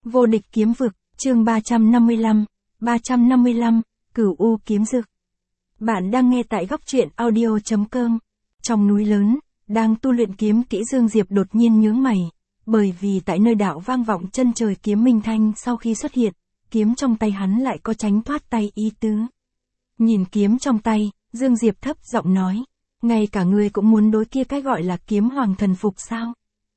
Vô địch kiếm vực, chương 355, Cửu U kiếm dực. Bạn đang nghe tại góc truyện audio.com. Trong núi lớn, đang tu luyện kiếm kỹ Dương Diệp đột nhiên nhướng mày, bởi vì tại nơi đạo vang vọng chân trời kiếm minh thanh sau khi xuất hiện, kiếm trong tay hắn lại có tránh thoát tay ý tứ. Nhìn kiếm trong tay, Dương Diệp thấp giọng nói, ngay cả ngươi cũng muốn đối kia cái gọi là kiếm hoàng thần phục sao?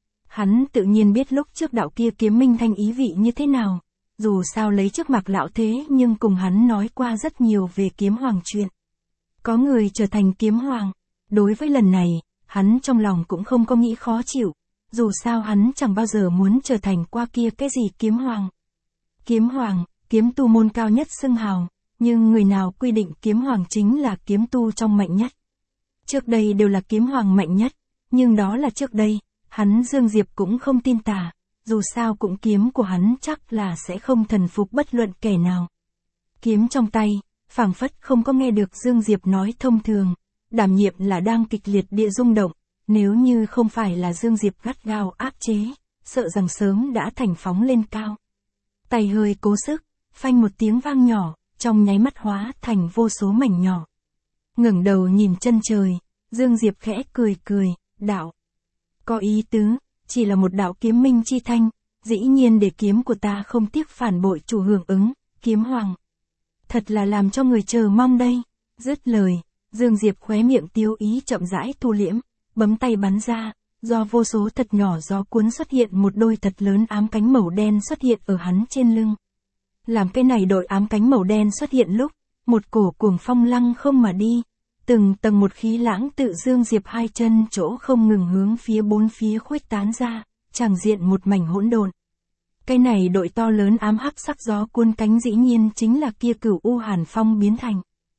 Hắn tự nhiên biết lúc trước đạo kia kiếm minh thanh ý vị như thế nào, dù sao lấy trước mặt lão thế nhưng cùng hắn nói qua rất nhiều về kiếm hoàng chuyện. Có người trở thành kiếm hoàng, đối với lần này, hắn trong lòng cũng không có nghĩ khó chịu, dù sao hắn chẳng bao giờ muốn trở thành qua kia cái gì kiếm hoàng. Kiếm hoàng, kiếm tu môn cao nhất xưng hào, nhưng người nào quy định kiếm hoàng chính là kiếm tu trong mạnh nhất. Trước đây đều là kiếm hoàng mạnh nhất, nhưng đó là trước đây. Hắn Dương Diệp cũng không tin tà, dù sao cũng kiếm của hắn chắc là sẽ không thần phục bất luận kẻ nào. Kiếm trong tay, phảng phất không có nghe được Dương Diệp nói thông thường, đảm nhiệm là đang kịch liệt địa rung động, nếu như không phải là Dương Diệp gắt gao áp chế, sợ rằng sớm đã thành phóng lên cao. Tay hơi cố sức, phanh một tiếng vang nhỏ, trong nháy mắt hóa thành vô số mảnh nhỏ. Ngẩng đầu nhìn chân trời, Dương Diệp khẽ cười cười, đạo. Có ý tứ, chỉ là một đạo kiếm minh chi thanh, dĩ nhiên để kiếm của ta không tiếc phản bội chủ hưởng ứng, kiếm hoàng. Thật là làm cho người chờ mong đây. Dứt lời, Dương Diệp khóe miệng tiêu ý chậm rãi thu liễm, bấm tay bắn ra, do vô số thật nhỏ gió cuốn xuất hiện một đôi thật lớn ám cánh màu đen xuất hiện ở hắn trên lưng. Làm cái này đội ám cánh màu đen xuất hiện lúc, một cổ cuồng phong lăng không mà đi. Từng tầng một khí lãng tự Dương Diệp hai chân chỗ không ngừng hướng phía bốn phía khuếch tán ra, tràng diện một mảnh hỗn độn. Cái này đội to lớn ám hắc sắc gió cuốn cánh dĩ nhiên chính là kia Cửu U Hàn Phong biến thành.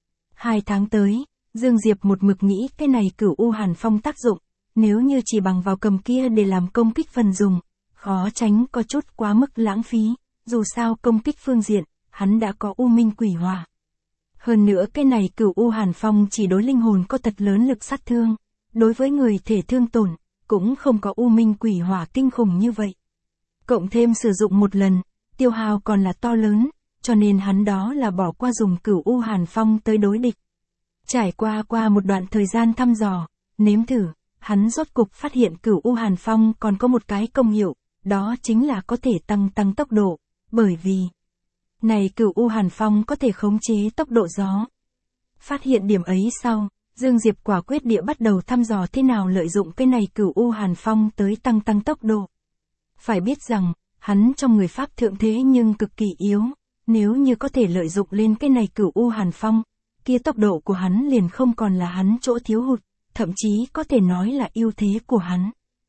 2 tháng tới, Dương Diệp một mực nghĩ cái này Cửu U Hàn Phong tác dụng, nếu như chỉ bằng vào cầm kia để làm công kích phần dùng, khó tránh có chút quá mức lãng phí, dù sao công kích phương diện, hắn đã có U Minh Quỷ Hỏa. Hơn nữa cái này Cửu U Hàn Phong chỉ đối linh hồn có thật lớn lực sát thương, đối với người thể thương tổn, cũng không có U Minh Quỷ Hỏa kinh khủng như vậy. Cộng thêm sử dụng một lần, tiêu hao còn là to lớn, cho nên hắn đó là bỏ qua dùng Cửu U Hàn Phong tới đối địch. Trải qua một đoạn thời gian thăm dò, nếm thử, hắn rốt cục phát hiện Cửu U Hàn Phong còn có một cái công hiệu, đó chính là có thể tăng tốc độ, bởi vì này Cửu U Hàn Phong có thể khống chế tốc độ gió. Phát hiện điểm ấy sau, Dương Diệp quả quyết địa bắt đầu thăm dò thế nào lợi dụng cái này Cửu U Hàn Phong tới tăng tốc độ. Phải biết rằng, hắn trong người Pháp thượng thế nhưng cực kỳ yếu, nếu như có thể lợi dụng lên cái này Cửu U Hàn Phong, kia tốc độ của hắn liền không còn là hắn chỗ thiếu hụt, thậm chí có thể nói là ưu thế của hắn.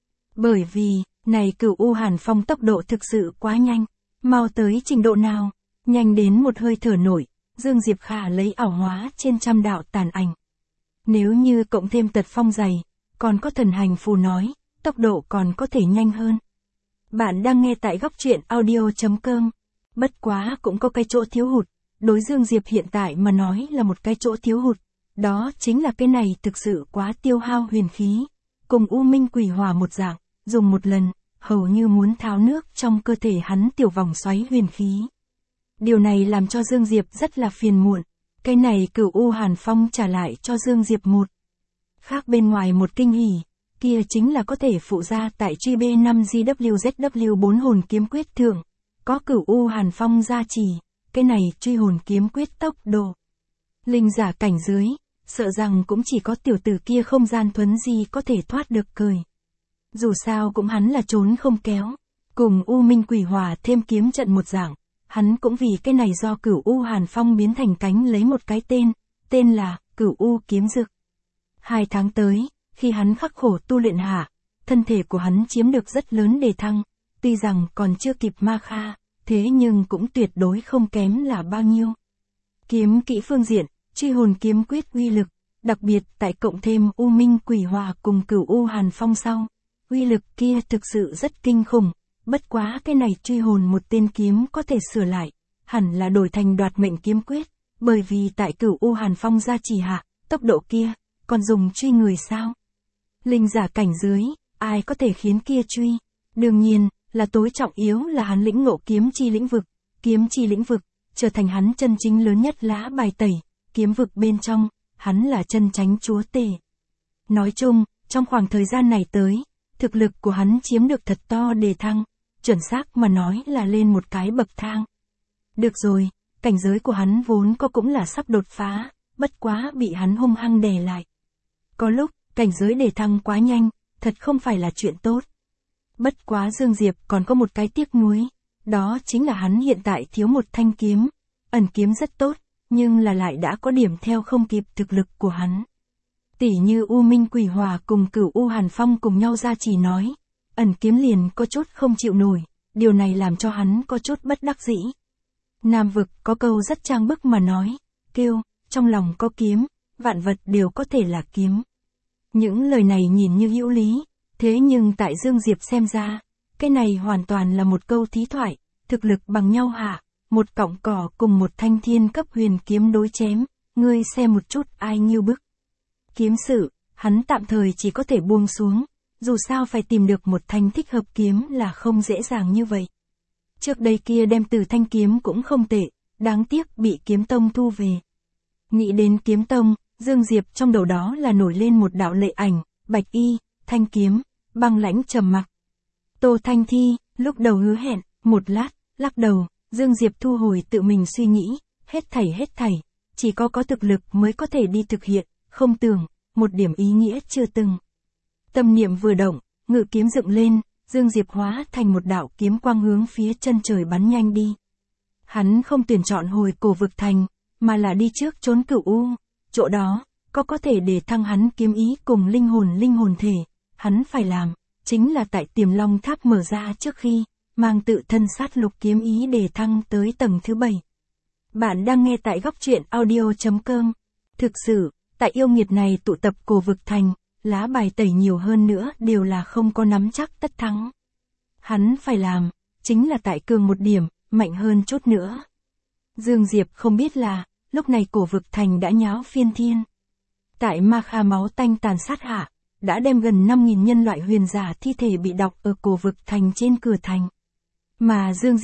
Bởi vì, này Cửu U Hàn Phong tốc độ thực sự quá nhanh, mau tới trình độ nào? Nhanh đến một hơi thở nổi, Dương Diệp khả lấy ảo hóa trên trăm đạo tàn ảnh. Nếu như cộng thêm tật phong dày, còn có thần hành phù nói, tốc độ còn có thể nhanh hơn. Bạn đang nghe tại góc truyện audio.com. Bất quá cũng có cái chỗ thiếu hụt, đối Dương Diệp hiện tại mà nói là một cái chỗ thiếu hụt, đó chính là cái này thực sự quá tiêu hao huyền khí, cùng U Minh Quỷ Hỏa một dạng, dùng một lần, hầu như muốn tháo nước trong cơ thể hắn tiểu vòng xoáy huyền khí. Điều này làm cho Dương Diệp rất là phiền muộn, cái này Cửu U Hàn Phong trả lại cho Dương Diệp một. Khác bên ngoài một kinh hỉ, kia chính là có thể phụ ra tại truy B5GWZW4 hồn kiếm quyết thượng, có Cửu U Hàn Phong gia trì, cái này truy hồn kiếm quyết tốc độ. Linh giả cảnh dưới, sợ rằng cũng chỉ có tiểu tử kia không gian thuấn di có thể thoát được cười. Dù sao cũng hắn là trốn không kéo, cùng U Minh Quỷ Hỏa thêm kiếm trận một dạng. Hắn cũng vì cái này do Cửu U Hàn Phong biến thành cánh lấy một cái tên là Cửu U kiếm dực. 2 tháng tới, khi hắn khắc khổ tu luyện hạ, thân thể của hắn chiếm được rất lớn đề thăng, tuy rằng còn chưa kịp ma kha, thế nhưng cũng tuyệt đối không kém là bao nhiêu. Kiếm kỹ phương diện, truy hồn kiếm quyết uy lực, đặc biệt tại cộng thêm U Minh Quỷ Hỏa cùng Cửu U Hàn Phong sau, uy lực kia thực sự rất kinh khủng. Bất quá cái này truy hồn một tên kiếm có thể sửa lại, hẳn là đổi thành đoạt mệnh kiếm quyết, bởi vì tại Cửu U Hàn Phong gia trì hạ, tốc độ kia, còn dùng truy người sao? Linh giả cảnh dưới, ai có thể khiến kia truy? Đương nhiên, là tối trọng yếu là hắn lĩnh ngộ kiếm chi lĩnh vực, trở thành hắn chân chính lớn nhất lá bài tẩy, kiếm vực bên trong, hắn là chân chánh chúa tể. Nói chung, trong khoảng thời gian này tới, thực lực của hắn chiếm được thật to đề thăng, chuẩn xác mà nói là lên một cái bậc thang. Được rồi, cảnh giới của hắn vốn có cũng là sắp đột phá, bất quá bị hắn hung hăng đè lại. Có lúc, cảnh giới đề thăng quá nhanh, thật không phải là chuyện tốt. Bất quá Dương Diệp còn có một cái tiếc nuối, đó chính là hắn hiện tại thiếu một thanh kiếm, ẩn kiếm rất tốt, nhưng là lại đã có điểm theo không kịp thực lực của hắn. Tỉ như U Minh Quỷ Hỏa cùng Cửu U Hàn Phong cùng nhau ra chỉ nói, ẩn kiếm liền có chút không chịu nổi, điều này làm cho hắn có chút bất đắc dĩ. Nam vực có câu rất trang bức mà nói, kêu, trong lòng có kiếm, vạn vật đều có thể là kiếm. Những lời này nhìn như hữu lý, thế nhưng tại Dương Diệp xem ra, cái này hoàn toàn là một câu thí thoại, thực lực bằng nhau hạ, một cọng cỏ cùng một thanh thiên cấp huyền kiếm đối chém, ngươi xem một chút ai nhiêu bức. Kiếm sự, hắn tạm thời chỉ có thể buông xuống, dù sao phải tìm được một thanh thích hợp kiếm là không dễ dàng như vậy. Trước đây kia đem từ thanh kiếm cũng không tệ, đáng tiếc bị kiếm tông thu về. Nghĩ đến kiếm tông, Dương Diệp trong đầu đó là nổi lên một đạo lệ ảnh, bạch y, thanh kiếm, băng lãnh trầm mặc. Tô Thanh Thi, lúc đầu hứa hẹn, một lát, lắc đầu, Dương Diệp thu hồi tự mình suy nghĩ, hết thảy, chỉ có thực lực mới có thể đi thực hiện, không tưởng, một điểm ý nghĩa chưa từng. Tâm niệm vừa động, ngự kiếm dựng lên, Dương Diệp hóa thành một đạo kiếm quang hướng phía chân trời bắn nhanh đi. Hắn không tuyển chọn hồi Cổ Vực Thành, mà là đi trước trốn Cửu U, chỗ đó, có thể để thăng hắn kiếm ý cùng linh hồn thể, hắn phải làm, chính là tại Tiềm Long Tháp mở ra trước khi, mang tự thân sát lục kiếm ý để thăng tới tầng thứ 7. Bạn đang nghe tại góc truyện audio.com. Thực sự, tại yêu nghiệt này tụ tập Cổ Vực Thành, lá bài tẩy nhiều hơn nữa đều là không có nắm chắc tất thắng. Hắn phải làm, chính là tại cường một điểm, mạnh hơn chút nữa. Dương Diệp không biết là, lúc này Cổ Vực Thành đã nháo phiên thiên. Tại Ma Kha máu tanh tàn sát hạ, đã đem gần 5.000 nhân loại huyền giả thi thể bị đọc ở Cổ Vực Thành trên cửa thành. Mà Dương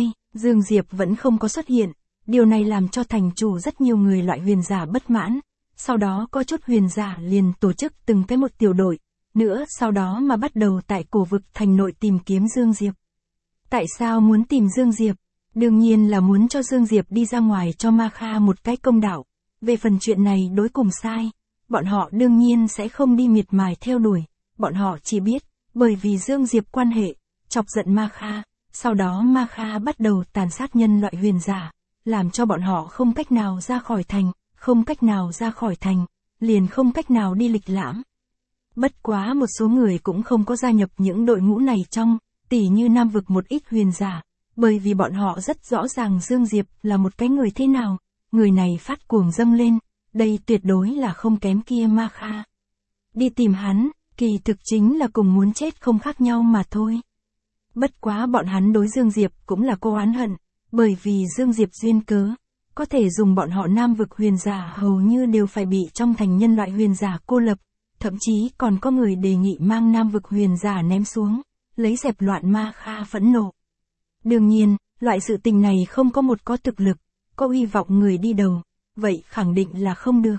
Diệp vẫn không có xuất hiện, điều này làm cho thành chủ rất nhiều người loại huyền giả bất mãn. Sau đó có chút huyền giả liền tổ chức từng cái một tiểu đội, nữa sau đó mà bắt đầu tại Cổ Vực Thành nội tìm kiếm Dương Diệp. Tại sao muốn tìm Dương Diệp? Đương nhiên là muốn cho Dương Diệp đi ra ngoài cho Ma Kha một cái công đạo. Về phần chuyện này đối cùng sai, bọn họ đương nhiên sẽ không đi miệt mài theo đuổi, bọn họ chỉ biết, bởi vì Dương Diệp quan hệ, chọc giận Ma Kha, sau đó Ma Kha bắt đầu tàn sát nhân loại huyền giả, làm cho bọn họ không cách nào ra khỏi thành. Không cách nào ra khỏi thành, liền không cách nào đi lịch lãm. Bất quá một số người cũng không có gia nhập những đội ngũ này trong, tỉ như Nam vực một ít huyền giả, bởi vì bọn họ rất rõ ràng Dương Diệp là một cái người thế nào, người này phát cuồng dâng lên, đây tuyệt đối là không kém kia Ma Kha. Đi tìm hắn, kỳ thực chính là cùng muốn chết không khác nhau mà thôi. Bất quá bọn hắn đối Dương Diệp cũng là cô oán hận, bởi vì Dương Diệp duyên cớ. Có thể dùng bọn họ Nam vực huyền giả hầu như đều phải bị trong thành nhân loại huyền giả cô lập, thậm chí còn có người đề nghị mang Nam vực huyền giả ném xuống, lấy dẹp loạn Ma Kha phẫn nộ. Đương nhiên, loại sự tình này không có một có thực lực, có hy vọng người đi đầu, vậy khẳng định là không được.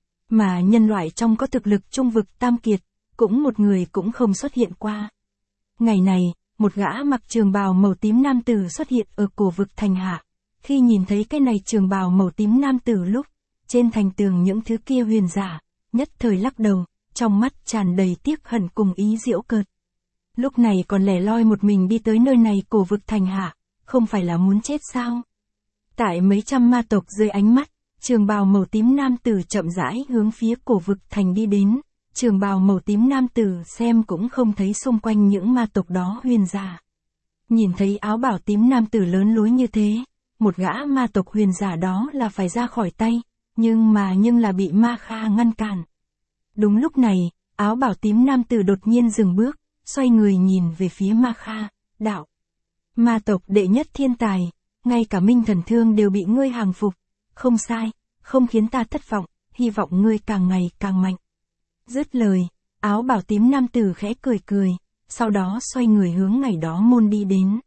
Mà nhân loại trong có thực lực trung vực tam kiệt, cũng một người cũng không xuất hiện qua. Ngày này, một gã mặc trường bào màu tím nam tử xuất hiện ở Cổ Vực Thành hạ. Khi nhìn thấy cái này trường bào màu tím nam tử lúc, trên thành tường những thứ kia huyền giả, nhất thời lắc đầu, trong mắt tràn đầy tiếc hận cùng ý giễu cợt. Lúc này còn lẻ loi một mình đi tới nơi này Cổ Vực Thành hạ, không phải là muốn chết sao? Tại mấy trăm ma tộc dưới ánh mắt, trường bào màu tím nam tử chậm rãi hướng phía Cổ Vực Thành đi đến, trường bào màu tím nam tử xem cũng không thấy xung quanh những ma tộc đó huyền giả. Nhìn thấy áo bào tím nam tử lớn lối như thế, một gã ma tộc huyền giả đó là phải ra khỏi tay, nhưng là bị Ma Kha ngăn cản. Đúng lúc này, áo bào tím nam tử đột nhiên dừng bước, xoay người nhìn về phía Ma Kha, đạo. Ma tộc đệ nhất thiên tài, ngay cả Minh Thần Thương đều bị ngươi hàng phục, không sai, không khiến ta thất vọng, hy vọng ngươi càng ngày càng mạnh. Dứt lời, áo bào tím nam tử khẽ cười cười, sau đó xoay người hướng ngày đó môn đi đến.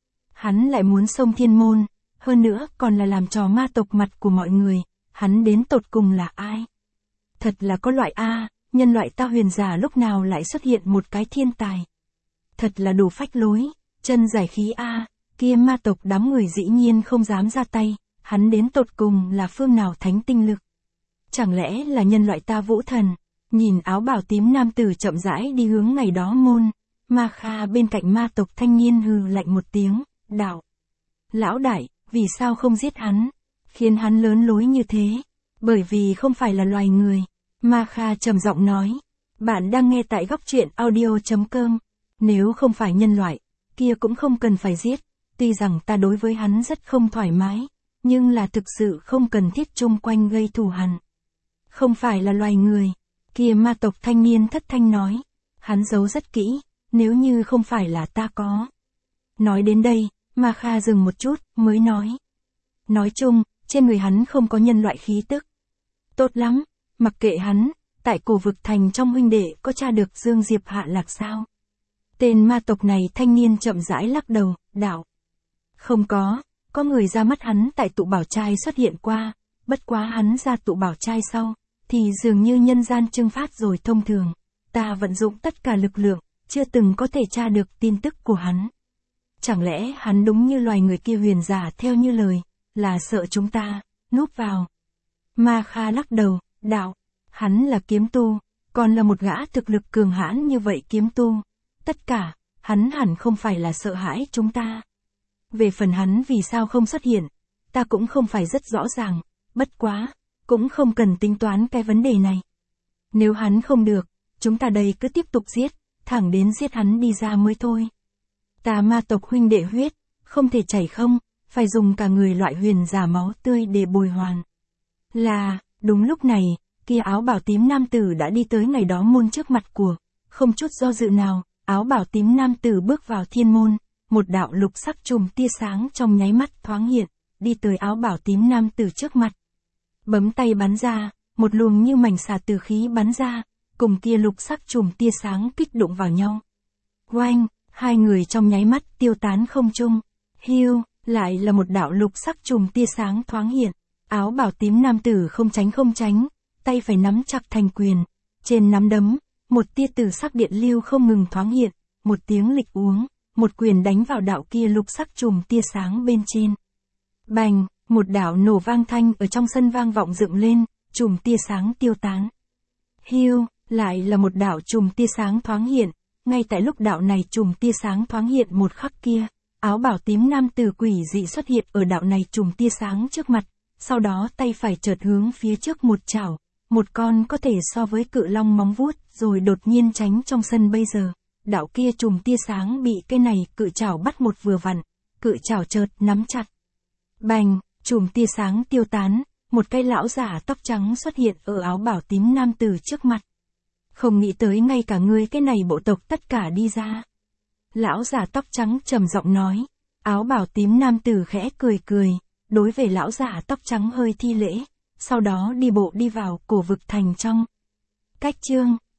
Hắn lại muốn xông thiên môn, hơn nữa còn là làm trò ma tộc mặt của mọi người, hắn đến tột cùng là ai? Thật là có loại nhân loại ta huyền giả lúc nào lại xuất hiện một cái thiên tài. Thật là đủ phách lối, chân giải khí kia ma tộc đám người dĩ nhiên không dám ra tay, hắn đến tột cùng là phương nào thánh tinh lực. Chẳng lẽ là nhân loại ta vũ thần? Nhìn áo bào tím nam tử chậm rãi đi hướng ngày đó môn, Ma Kha bên cạnh ma tộc thanh niên hừ lạnh một tiếng, đạo. Lão đại, vì sao không giết hắn? Khiến hắn lớn lối như thế? Bởi vì không phải là loài người. Ma Kha trầm giọng nói. Bạn đang nghe tại góc truyện audio.com. Nếu không phải nhân loại, kia cũng không cần phải giết. Tuy rằng ta đối với hắn rất không thoải mái, nhưng là thực sự không cần thiết chung quanh gây thù hằn. Không phải là loài người. Kia ma tộc thanh niên thất thanh nói. Hắn giấu rất kỹ, nếu như không phải là ta có. Nói đến đây, Ma Kha dừng một chút, mới nói. Nói chung, trên người hắn không có nhân loại khí tức. Tốt lắm, mặc kệ hắn, tại cổ vực thành trong huynh đệ có tra được Dương Diệp hạ lạc sao? Tên ma tộc này thanh niên chậm rãi lắc đầu, đạo. Không có người ra mắt hắn tại tụ bảo trai xuất hiện qua, bất quá hắn ra tụ bảo trai sau, thì dường như nhân gian trưng phát rồi thông thường. Ta vận dụng tất cả lực lượng, chưa từng có thể tra được tin tức của hắn. Chẳng lẽ hắn đúng như loài người kia huyền giả theo như lời, là sợ chúng ta, núp vào. Ma Kha lắc đầu, đạo, hắn là kiếm tu, còn là một gã thực lực cường hãn như vậy kiếm tu. Tất cả, hắn hẳn không phải là sợ hãi chúng ta. Về phần hắn vì sao không xuất hiện, ta cũng không phải rất rõ ràng, bất quá, cũng không cần tính toán cái vấn đề này. Nếu hắn không được, chúng ta đây cứ tiếp tục giết, thẳng đến giết hắn đi ra mới thôi. Ta ma tộc huynh đệ huyết, không thể chảy không, phải dùng cả người loại huyền giả máu tươi để bồi hoàn. Đúng lúc này, kia áo bào tím nam tử đã đi tới ngày đó môn trước mặt của, không chút do dự nào, áo bào tím nam tử bước vào thiên môn, một đạo lục sắc chùm tia sáng trong nháy mắt thoáng hiện, đi tới áo bào tím nam tử trước mặt. Bấm tay bắn ra, một luồng như mảnh xà tử khí bắn ra, cùng kia lục sắc chùm tia sáng kích đụng vào nhau. Oanh, hai người trong nháy mắt tiêu tán không trung. Hiu, lại là một đạo lục sắc chùm tia sáng thoáng hiện. Áo bào tím nam tử không tránh, tay phải nắm chặt thành quyền. Trên nắm đấm, một tia tử sắc điện lưu không ngừng thoáng hiện, một tiếng lịch uống, một quyền đánh vào đạo kia lục sắc chùm tia sáng bên trên. Bành, một đạo nổ vang thanh ở trong sân vang vọng dựng lên, chùm tia sáng tiêu tán. Hiu, lại là một đạo chùm tia sáng thoáng hiện, ngay tại lúc đạo này chùm tia sáng thoáng hiện một khắc kia, áo bào tím nam tử quỷ dị xuất hiện ở đạo này chùm tia sáng trước mặt, sau đó tay phải chợt hướng phía trước một chảo, một con có thể so với cự long móng vuốt, rồi đột nhiên tránh trong sân bây giờ. Đạo kia chùm tia sáng bị cái này cự chảo bắt một vừa vặn, cự chảo chợt nắm chặt. Bành, chùm tia sáng tiêu tán, một cái lão giả tóc trắng xuất hiện ở áo bào tím nam tử trước mặt. Không nghĩ tới ngay cả ngươi cái này bộ tộc tất cả đi ra. Lão giả tóc trắng trầm giọng nói, áo bào tím nam tử khẽ cười, đối với lão giả tóc trắng hơi thi lễ, sau đó đi bộ đi vào cổ vực thành trong. Cách chương